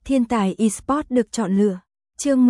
Thiên tài eSports được chọn lựa. Chương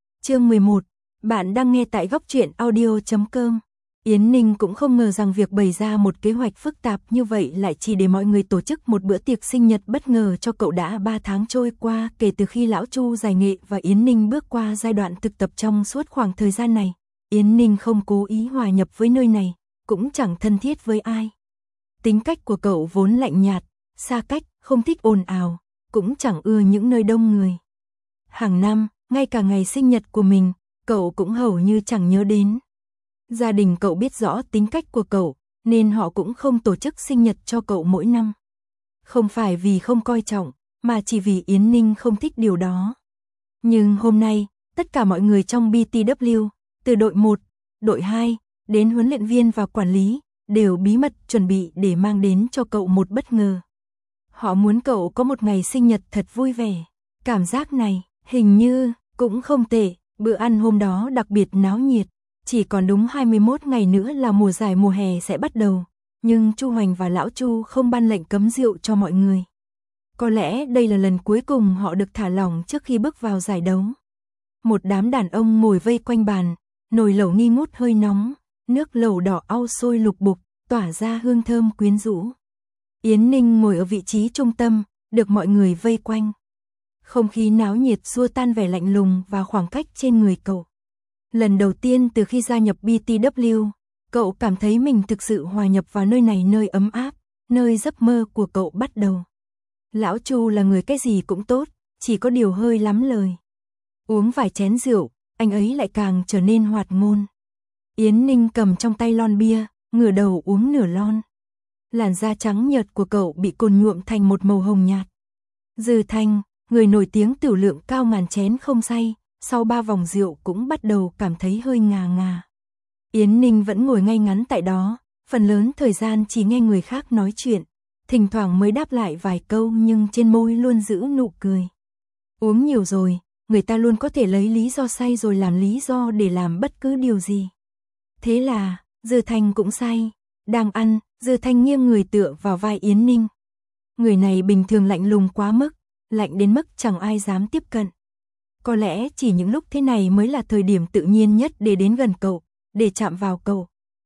11. Bạn đang nghe tại góc truyện audio.com. Yến Ninh cũng không ngờ rằng việc bày ra một kế hoạch phức tạp như vậy lại chỉ để mọi người tổ chức một bữa tiệc sinh nhật bất ngờ cho cậu. Đã 3 tháng trôi qua kể từ khi lão Chu giải nghệ và Yến Ninh bước qua giai đoạn thực tập. Trong suốt khoảng thời gian này, Yến Ninh không cố ý hòa nhập với nơi này, cũng chẳng thân thiết với ai. Tính cách của cậu vốn lạnh nhạt, xa cách, không thích ồn ào, cũng chẳng ưa những nơi đông người. Hàng năm, ngay cả ngày sinh nhật của mình, cậu cũng hầu như chẳng nhớ đến. Gia đình cậu biết rõ tính cách của cậu, nên họ cũng không tổ chức sinh nhật cho cậu mỗi năm. Không phải vì không coi trọng, mà chỉ vì Yến Ninh không thích điều đó. Nhưng hôm nay, tất cả mọi người trong BTW, từ đội 1, đội 2, đến huấn luyện viên và quản lý, đều bí mật chuẩn bị để mang đến cho cậu một bất ngờ. Họ muốn cậu có một ngày sinh nhật thật vui vẻ. Cảm giác này, hình như, cũng không tệ. Bữa ăn hôm đó đặc biệt náo nhiệt. Chỉ còn đúng 21 ngày nữa là mùa giải mùa hè sẽ bắt đầu. Nhưng Chu Hoành và lão Chu không ban lệnh cấm rượu cho mọi người. Có lẽ đây là lần cuối cùng họ được thả lỏng trước khi bước vào giải đấu. Một đám đàn ông ngồi vây quanh bàn, nồi lẩu nghi ngút hơi nóng, nước lẩu đỏ au sôi lục bục, tỏa ra hương thơm quyến rũ. Yến Ninh ngồi ở vị trí trung tâm, được mọi người vây quanh. Không khí náo nhiệt xua tan vẻ lạnh lùng và khoảng cách trên người cậu. Lần đầu tiên từ khi gia nhập BTW, cậu cảm thấy mình thực sự hòa nhập vào nơi này, nơi ấm áp, nơi giấc mơ của cậu bắt đầu. Lão Chu là người cái gì cũng tốt, chỉ có điều hơi lắm lời. Uống vài chén rượu, anh ấy lại càng trở nên hoạt ngôn. Yến Ninh cầm trong tay lon bia, ngửa đầu uống nửa lon. Làn da trắng nhợt của cậu bị cồn nhuộm thành một màu hồng nhạt. Dư Thanh, người nổi tiếng tửu lượng cao ngàn chén không say, sau 3 vòng rượu cũng bắt đầu cảm thấy hơi ngà ngà. Yến Ninh vẫn ngồi ngay ngắn tại đó, phần lớn thời gian chỉ nghe người khác nói chuyện, thỉnh thoảng mới đáp lại vài câu nhưng trên môi luôn giữ nụ cười. Uống nhiều rồi, người ta luôn có thể lấy lý do say rồi làm lý do để làm bất cứ điều gì. Thế là, Dư Thanh cũng say. Đang ăn, Dư Thanh nghiêng người tựa vào vai Yến Ninh. Người này bình thường lạnh lùng quá mức, lạnh đến mức chẳng ai dám tiếp cận. Có lẽ chỉ những lúc thế này mới là thời điểm tự nhiên nhất để đến gần cậu, để chạm vào cậu.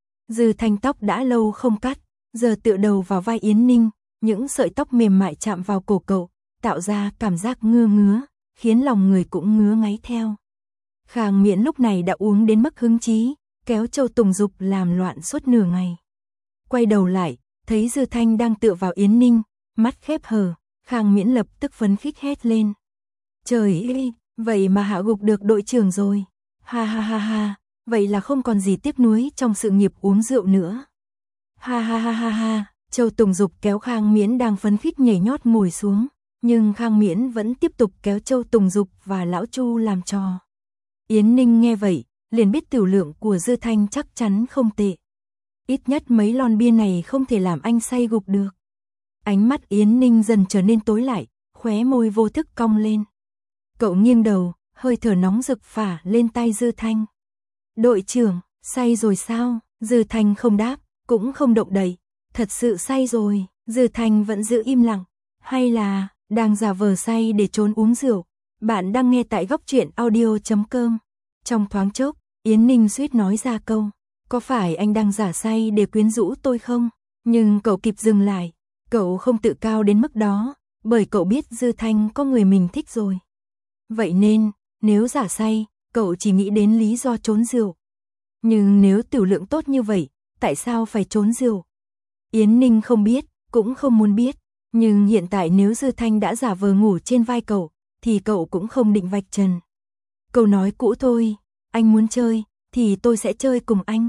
Dư Thanh tóc đã lâu không cắt, giờ tựa đầu vào vai Yến Ninh, những sợi tóc mềm mại chạm vào cổ cậu, tạo ra cảm giác ngứa ngứa, khiến lòng người cũng ngứa ngáy theo. Khang Miễn lúc này đã uống đến mức hứng chí, kéo Châu Tùng Dục làm loạn suốt nửa ngày. Quay đầu lại, thấy Dư Thanh đang tựa vào Yến Ninh, mắt khép hờ, Khang Miễn lập tức phấn khích hét lên. Trời ơi, vậy mà hạ gục được đội trưởng rồi. Ha ha ha ha, vậy là không còn gì tiếc nuối trong sự nghiệp uống rượu nữa. Ha ha ha ha ha, Châu Tùng Dục kéo Khang Miễn đang phấn khích nhảy nhót ngồi xuống, nhưng Khang Miễn vẫn tiếp tục kéo Châu Tùng Dục và lão Chu làm trò. Yến Ninh nghe vậy, liền biết tiểu lượng của Dư Thanh chắc chắn không tệ. Ít nhất mấy lon bia này không thể làm anh say gục được. Ánh mắt Yến Ninh dần trở nên tối lại, khóe môi vô thức cong lên. Cậu nghiêng đầu, hơi thở nóng rực phả lên tay Dư Thanh. Đội trưởng, say rồi sao? Dư Thanh không đáp, cũng không động đậy. Thật sự say rồi, Dư Thanh vẫn giữ im lặng. Hay là, đang giả vờ say để trốn uống rượu? Bạn đang nghe tại góc truyện audio.com. Trong thoáng chốc, Yến Ninh suýt nói ra câu. Có phải anh đang giả say để quyến rũ tôi không? Nhưng cậu kịp dừng lại. Cậu không tự cao đến mức đó, bởi cậu biết Dư Thanh có người mình thích rồi. Vậy nên, nếu giả say, cậu chỉ nghĩ đến lý do trốn rượu. Nhưng nếu tiểu lượng tốt như vậy, tại sao phải trốn rượu? Yến Ninh không biết, cũng không muốn biết. Nhưng hiện tại nếu Dư Thanh đã giả vờ ngủ trên vai cậu, thì cậu cũng không định vạch trần. Câu nói cũ thôi, anh muốn chơi, thì tôi sẽ chơi cùng anh.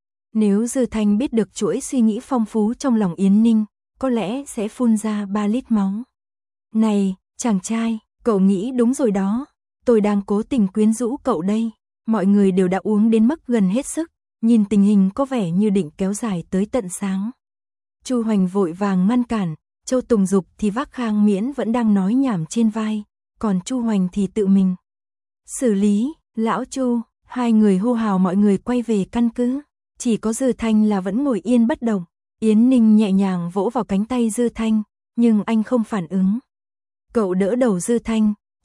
Nếu Dư Thanh biết được chuỗi suy nghĩ phong phú trong lòng Yến Ninh, có lẽ sẽ phun ra 3 lít máu. Này, chàng trai, cậu nghĩ đúng rồi đó, tôi đang cố tình quyến rũ cậu đây. Mọi người đều đã uống đến mức gần hết sức, nhìn tình hình có vẻ như định kéo dài tới tận sáng. Chu Hoành vội vàng ngăn cản, Châu Tùng Dục thì vác Khang Miễn vẫn đang nói nhảm trên vai, còn Chu Hoành thì tự mình xử lý. Lão Chu, hai người hô hào mọi người quay về căn cứ. Chỉ có Dư Thanh là vẫn ngồi yên bất động. Yến Ninh nhẹ nhàng vỗ vào cánh tay Dư Thanh, nhưng anh không phản ứng. Cậu đỡ đầu Dư Thanh,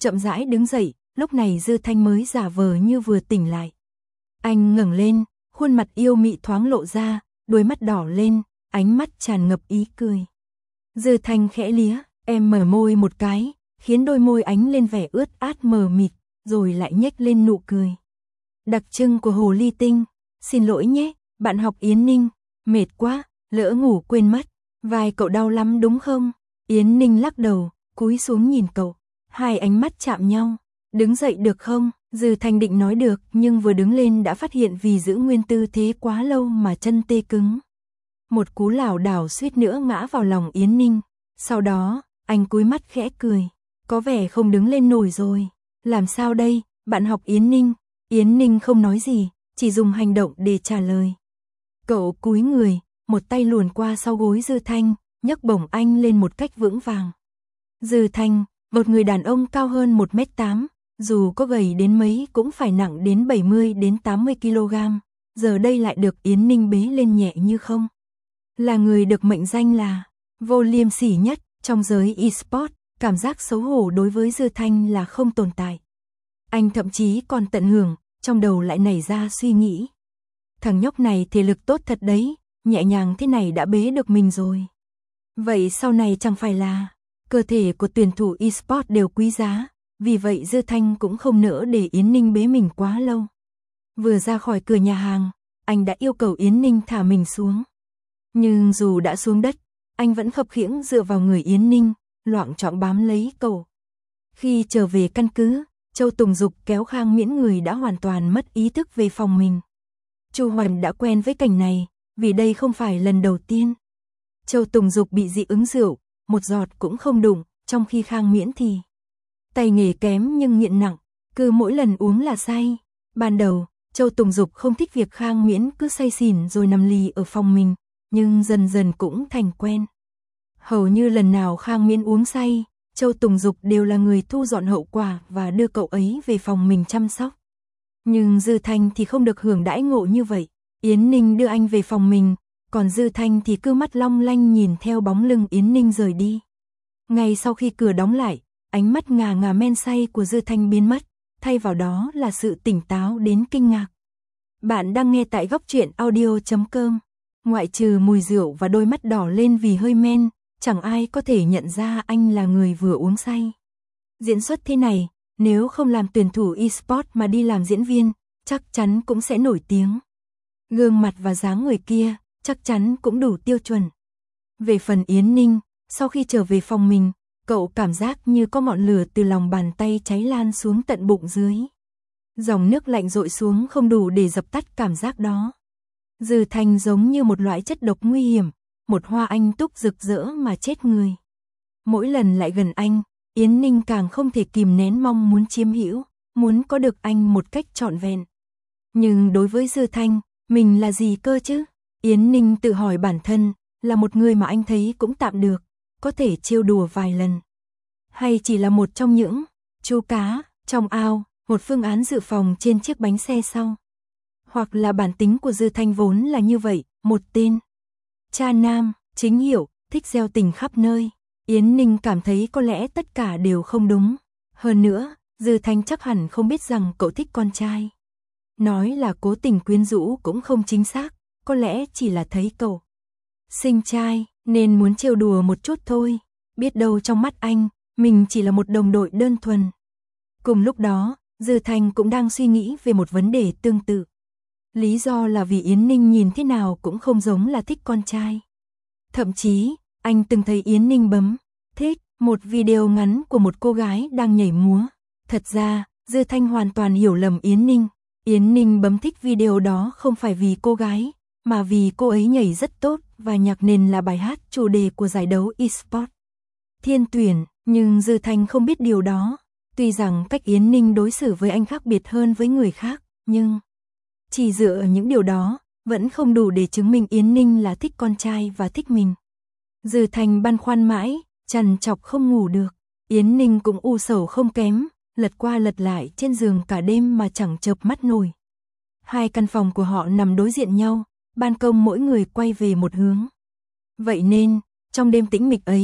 chậm rãi đứng dậy, lúc này Dư Thanh mới giả vờ như vừa tỉnh lại. Anh ngẩng lên, khuôn mặt yêu mị thoáng lộ ra, đôi mắt đỏ lên, ánh mắt tràn ngập ý cười. Dư Thanh khẽ lía, em mở môi một cái, khiến đôi môi ánh lên vẻ ướt át mờ mịt, rồi lại nhếch lên nụ cười. Đặc trưng của hồ ly tinh, xin lỗi nhé, bạn học Yến Ninh, mệt quá, lỡ ngủ quên mất, vai cậu đau lắm đúng không? Yến Ninh lắc đầu, cúi xuống nhìn cậu, hai ánh mắt chạm nhau, đứng dậy được không? Dư Thanh định nói được nhưng vừa đứng lên đã phát hiện vì giữ nguyên tư thế quá lâu mà chân tê cứng. Một cú lảo đảo suýt nữa ngã vào lòng Yến Ninh, sau đó, anh cúi mắt khẽ cười, có vẻ không đứng lên nổi rồi, làm sao đây, bạn học Yến Ninh? Yến Ninh không nói gì, chỉ dùng hành động để trả lời. Cậu cúi người, một tay luồn qua sau gối Dư Thanh, nhấc bổng anh lên một cách vững vàng. Dư Thanh, một người đàn ông cao hơn 1m8, dù có gầy đến mấy cũng phải nặng đến 70 đến 80 kg, giờ đây lại được Yến Ninh bế lên nhẹ như không. Là người được mệnh danh là vô liêm sỉ nhất trong giới e-sport, cảm giác xấu hổ đối với Dư Thanh là không tồn tại. Anh thậm chí còn tận hưởng, trong đầu lại nảy ra suy nghĩ. Thằng nhóc này thể lực tốt thật đấy, nhẹ nhàng thế này đã bế được mình rồi. Vậy sau này chẳng phải là cơ thể của tuyển thủ e-sport đều quý giá, vì vậy Dư Thanh cũng không nỡ để Yến Ninh bế mình quá lâu. Vừa ra khỏi cửa nhà hàng, anh đã yêu cầu Yến Ninh thả mình xuống. Nhưng dù đã xuống đất, anh vẫn khập khiễng dựa vào người Yến Ninh, loạng choạng bám lấy cậu. Khi trở về căn cứ, Châu Tùng Dục kéo Khang Miễn người đã hoàn toàn mất ý thức về phòng mình. Chu Hoành đã quen với cảnh này, vì đây không phải lần đầu tiên. Châu Tùng Dục bị dị ứng rượu, một giọt cũng không đụng, trong khi Khang Miễn thì tay nghề kém nhưng nghiện nặng, cứ mỗi lần uống là say. Ban đầu, Châu Tùng Dục không thích việc Khang Miễn cứ say xỉn rồi nằm lì ở phòng mình, nhưng dần dần cũng thành quen. Hầu như lần nào Khang Miễn uống say, Châu Tùng Dục đều là người thu dọn hậu quả và đưa cậu ấy về phòng mình chăm sóc. Nhưng Dư Thanh thì không được hưởng đãi ngộ như vậy. Yến Ninh đưa anh về phòng mình, còn Dư Thanh thì cứ mắt long lanh nhìn theo bóng lưng Yến Ninh rời đi. Ngay sau khi cửa đóng lại, ánh mắt ngà ngà men say của Dư Thanh biến mất, thay vào đó là sự tỉnh táo đến kinh ngạc. Bạn đang nghe tại Góc Truyện Audio.com. Ngoại trừ mùi rượu và đôi mắt đỏ lên vì hơi men, chẳng ai có thể nhận ra anh là người vừa uống say. Diễn xuất thế này, nếu không làm tuyển thủ e-sport mà đi làm diễn viên, chắc chắn cũng sẽ nổi tiếng. Gương mặt và dáng người kia, chắc chắn cũng đủ tiêu chuẩn. Về phần Yến Ninh, sau khi trở về phòng mình, cậu cảm giác như có ngọn lửa từ lòng bàn tay cháy lan xuống tận bụng dưới. Dòng nước lạnh dội xuống không đủ để dập tắt cảm giác đó. Dư Thanh giống như một loại chất độc nguy hiểm, một hoa anh túc rực rỡ mà chết người. Mỗi lần lại gần anh, Yến Ninh càng không thể kìm nén mong muốn chiếm hữu, muốn có được anh một cách trọn vẹn. Nhưng đối với Dư Thanh, mình là gì cơ chứ? Yến Ninh tự hỏi bản thân, là một người mà anh thấy cũng tạm được, có thể trêu đùa vài lần. Hay chỉ là một trong những chú cá trong ao, một phương án dự phòng trên chiếc bánh xe sau. Hoặc là bản tính của Dư Thanh vốn là như vậy, một tên cha nam, chính hiệu, thích gieo tình khắp nơi. Yến Ninh cảm thấy có lẽ tất cả đều không đúng. Hơn nữa, Dư Thanh chắc hẳn không biết rằng cậu thích con trai. Nói là cố tình quyến rũ cũng không chính xác, có lẽ chỉ là thấy cậu sinh trai, nên muốn trêu đùa một chút thôi. Biết đâu trong mắt anh, mình chỉ là một đồng đội đơn thuần. Cùng lúc đó, Dư Thanh cũng đang suy nghĩ về một vấn đề tương tự. Lý do là vì Yến Ninh nhìn thế nào cũng không giống là thích con trai. Thậm chí, anh từng thấy Yến Ninh bấm thích một video ngắn của một cô gái đang nhảy múa. Thật ra, Dư Thanh hoàn toàn hiểu lầm Yến Ninh. Yến Ninh bấm thích video đó không phải vì cô gái, mà vì cô ấy nhảy rất tốt và nhạc nền là bài hát chủ đề của giải đấu eSport Thiên tuyển, nhưng Dư Thanh không biết điều đó. Tuy rằng cách Yến Ninh đối xử với anh khác biệt hơn với người khác, nhưng chỉ dựa ở những điều đó, vẫn không đủ để chứng minh Yến Ninh là thích con trai và thích mình. Dư Thanh băn khoăn mãi, trằn trọc không ngủ được. Yến Ninh cũng u sầu không kém, lật qua lật lại trên giường cả đêm mà chẳng chợp mắt nổi. Hai căn phòng của họ nằm đối diện nhau, ban công mỗi người quay về một hướng. Vậy nên, trong đêm tĩnh mịch ấy,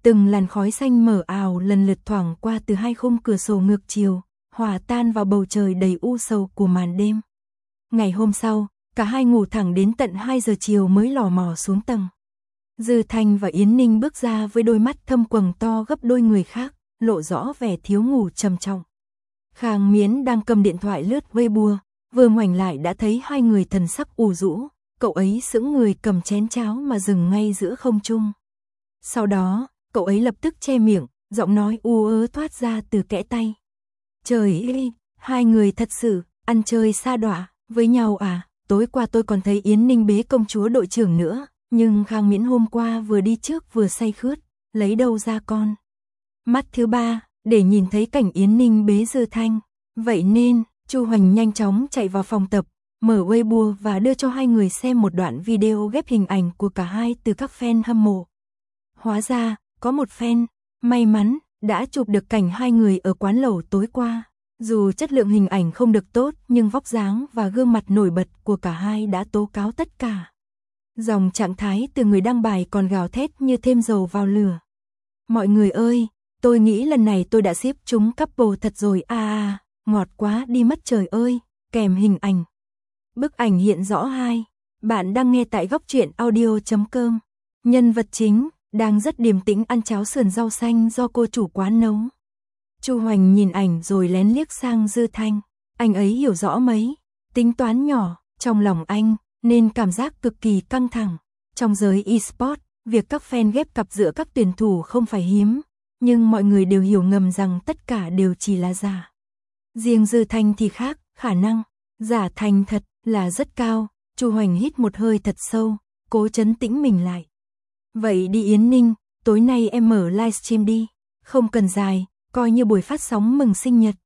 Từng làn khói xanh mờ ảo lần lượt thoảng qua từ hai khung cửa sổ ngược chiều, hòa tan vào bầu trời đầy u sầu của màn đêm. Ngày hôm sau, cả hai ngủ thẳng đến tận 2 giờ chiều mới lò mò xuống tầng. Dư Thanh và Yến Ninh bước ra với đôi mắt thâm quầng to gấp đôi người khác, lộ rõ vẻ thiếu ngủ trầm trọng. Khang Miễn đang cầm điện thoại lướt Weibo, vừa ngoảnh lại đã thấy hai người thần sắc u rũ, cậu ấy sững người cầm chén cháo mà dừng ngay giữa không trung. Sau đó, cậu ấy lập tức che miệng, giọng nói u ớ thoát ra từ kẽ tay. Trời ơi, hai người thật sự ăn chơi sa đọa với nhau à? Tối qua tôi còn thấy Yến Ninh bế công chúa đội trưởng nữa, nhưng Khang Miễn hôm qua vừa đi trước vừa say khướt, lấy đâu ra con. Mắt thứ ba, để nhìn thấy cảnh Yến Ninh bế Dư Thanh. Vậy nên, Chu Hoành nhanh chóng chạy vào phòng tập, mở Weibo và đưa cho hai người xem một đoạn video ghép hình ảnh của cả hai từ các fan hâm mộ. Hóa ra, có một fan, may mắn, đã chụp được cảnh hai người ở quán lẩu tối qua. Dù chất lượng hình ảnh không được tốt nhưng vóc dáng và gương mặt nổi bật của cả hai đã tố cáo tất cả. Dòng trạng thái từ người đăng bài còn gào thét như thêm dầu vào lửa. Mọi người ơi, tôi nghĩ lần này tôi đã ship chúng couple thật rồi à, ngọt quá đi mất trời ơi, kèm hình ảnh. Bức ảnh hiện rõ hai. Bạn đang nghe tại goctruyện.audio.com. Nhân vật chính đang rất điềm tĩnh ăn cháo sườn rau xanh do cô chủ quán nấu. Chu Hoành nhìn ảnh rồi lén liếc sang Dư Thanh. Anh ấy hiểu rõ mấy tính toán nhỏ trong lòng anh, nên cảm giác cực kỳ căng thẳng. Trong giới eSport, việc các fan ghép cặp giữa các tuyển thủ không phải hiếm, nhưng mọi người đều hiểu ngầm rằng tất cả đều chỉ là giả. Riêng Dư Thanh thì khác, khả năng giả thành thật là rất cao. Chu Hoành hít một hơi thật sâu, cố trấn tĩnh mình lại. Vậy đi Yến Ninh, tối nay em mở livestream đi, không cần dài, coi như buổi phát sóng mừng sinh nhật.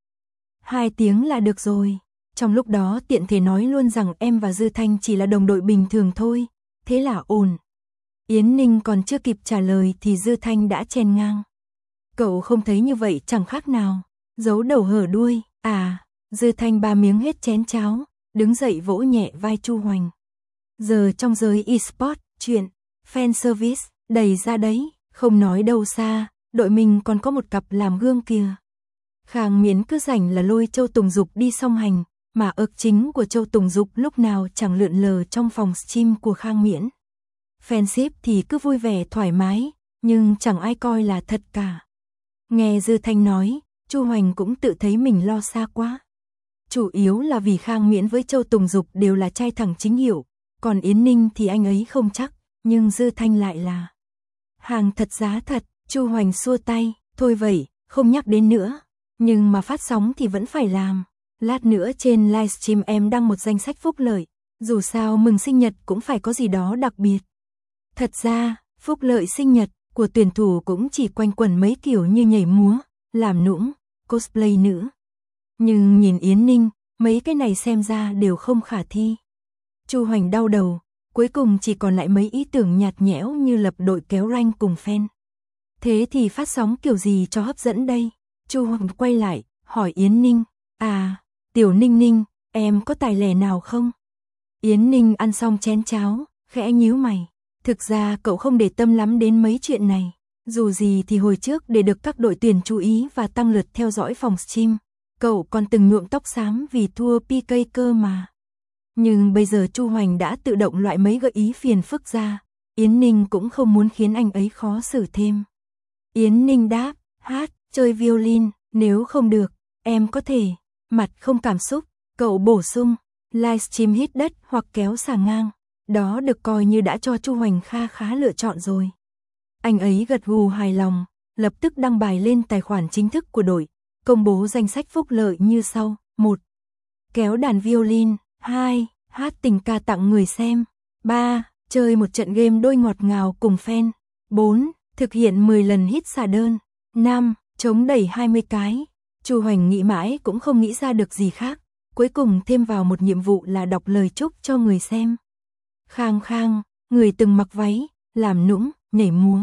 2 tiếng là được rồi. Trong lúc đó tiện thể nói luôn rằng em và Dư Thanh chỉ là đồng đội bình thường thôi, thế là ổn. Yến Ninh còn chưa kịp trả lời thì Dư Thanh đã chen ngang. Cậu không thấy như vậy chẳng khác nào giấu đầu hở đuôi à? Dư Thanh ba miếng hết chén cháo, đứng dậy vỗ nhẹ vai Chu Hoành. Giờ trong giới eSport, chuyện fan service đầy ra đấy, không nói đâu xa, đội mình còn có một cặp làm gương kìa. Khang Miễn cứ rảnh là lôi Châu Tùng Dục đi song hành, mà ực chính của Châu Tùng Dục lúc nào chẳng lượn lờ trong phòng stream của Khang Miễn. Fanship thì cứ vui vẻ thoải mái, nhưng chẳng ai coi là thật cả. Nghe Dư Thanh nói, Chu Hoành cũng tự thấy mình lo xa quá. Chủ yếu là vì Khang Miễn với Châu Tùng Dục đều là trai thẳng chính hiệu, còn Yến Ninh thì anh ấy không chắc, nhưng Dư Thanh lại là hàng thật giá thật. Chu Hoành xua tay, thôi vậy, không nhắc đến nữa. Nhưng mà phát sóng thì vẫn phải làm. Lát nữa trên livestream em đăng một danh sách phúc lợi, dù sao mừng sinh nhật cũng phải có gì đó đặc biệt. Thật ra, phúc lợi sinh nhật của tuyển thủ cũng chỉ quanh quẩn mấy kiểu như nhảy múa, làm nũng, cosplay nữa. Nhưng nhìn Yến Ninh, mấy cái này xem ra đều không khả thi. Chu Hoành đau đầu, cuối cùng chỉ còn lại mấy ý tưởng nhạt nhẽo như lập đội kéo rank cùng fan. Thế thì phát sóng kiểu gì cho hấp dẫn đây? Chu Hoành quay lại, hỏi Yến Ninh. À, Tiểu Ninh Ninh, em có tài lẻ nào không? Yến Ninh ăn xong chén cháo, khẽ nhíu mày. Thực ra cậu không để tâm lắm đến mấy chuyện này. Dù gì thì hồi trước để được các đội tuyển chú ý và tăng lượt theo dõi phòng stream, cậu còn từng nhuộm tóc xám vì thua PK cơ mà. Nhưng bây giờ Chu Hoành đã tự động loại mấy gợi ý phiền phức ra, Yến Ninh cũng không muốn khiến anh ấy khó xử thêm. Yến Ninh đáp, hát, chơi violin, nếu không được, em có thể. Mặt không cảm xúc, cậu bổ sung, livestream hít đất hoặc kéo xà ngang. Đó được coi như đã cho Chu Hoành kha khá lựa chọn rồi. Anh ấy gật gù hài lòng, lập tức đăng bài lên tài khoản chính thức của đội, công bố danh sách phúc lợi như sau. 1. Kéo đàn violin. 2. Hát tình ca tặng người xem. 3. Chơi một trận game đôi ngọt ngào cùng fan. 4. Thực hiện 10 lần hít xà đơn. 5. Chống đẩy 20 cái. Chu Hoành nghĩ mãi cũng không nghĩ ra được gì khác, cuối cùng thêm vào một nhiệm vụ là đọc lời chúc cho người xem. Khang Khang, người từng mặc váy, làm nũng, nhảy múa.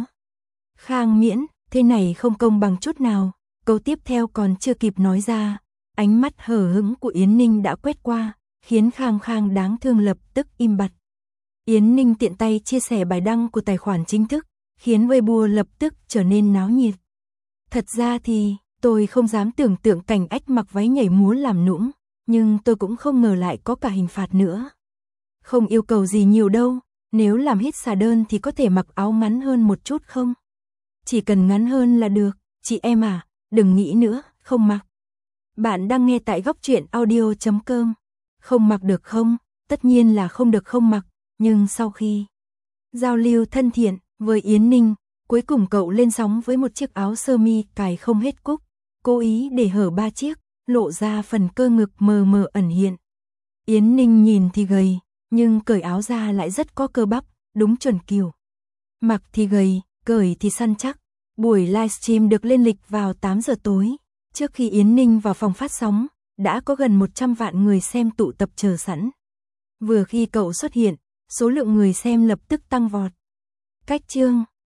Khang Miễn, thế này không công bằng chút nào. Câu tiếp theo còn chưa kịp nói ra, ánh mắt hờ hững của Yến Ninh đã quét qua, khiến Khang Khang đáng thương lập tức im bặt. Yến Ninh tiện tay chia sẻ bài đăng của tài khoản chính thức, khiến Weibo lập tức trở nên náo nhiệt. Thật ra thì, tôi không dám tưởng tượng cảnh ách mặc váy nhảy múa làm nũng, nhưng tôi cũng không ngờ lại có cả hình phạt nữa. Không yêu cầu gì nhiều đâu, nếu làm hít xà đơn thì có thể mặc áo ngắn hơn một chút không? Chỉ cần ngắn hơn là được, chị em à, đừng nghĩ nữa, không mặc. Bạn đang nghe tại góc truyện audio.com. Không mặc được không? Tất nhiên là không được không mặc, nhưng sau khi giao lưu thân thiện với Yến Ninh, cuối cùng cậu lên sóng với một chiếc áo sơ mi cài không hết cúc, cố ý để hở 3 chiếc, lộ ra phần cơ ngực mờ mờ ẩn hiện. Yến Ninh nhìn thì gầy, nhưng cởi áo ra lại rất có cơ bắp, đúng chuẩn kiểu. Mặc thì gầy, cởi thì săn chắc. Buổi livestream được lên lịch vào 8 giờ tối. Trước khi Yến Ninh vào phòng phát sóng, đã có gần 100 vạn người xem tụ tập chờ sẵn. Vừa khi cậu xuất hiện, số lượng người xem lập tức tăng vọt. Cách chương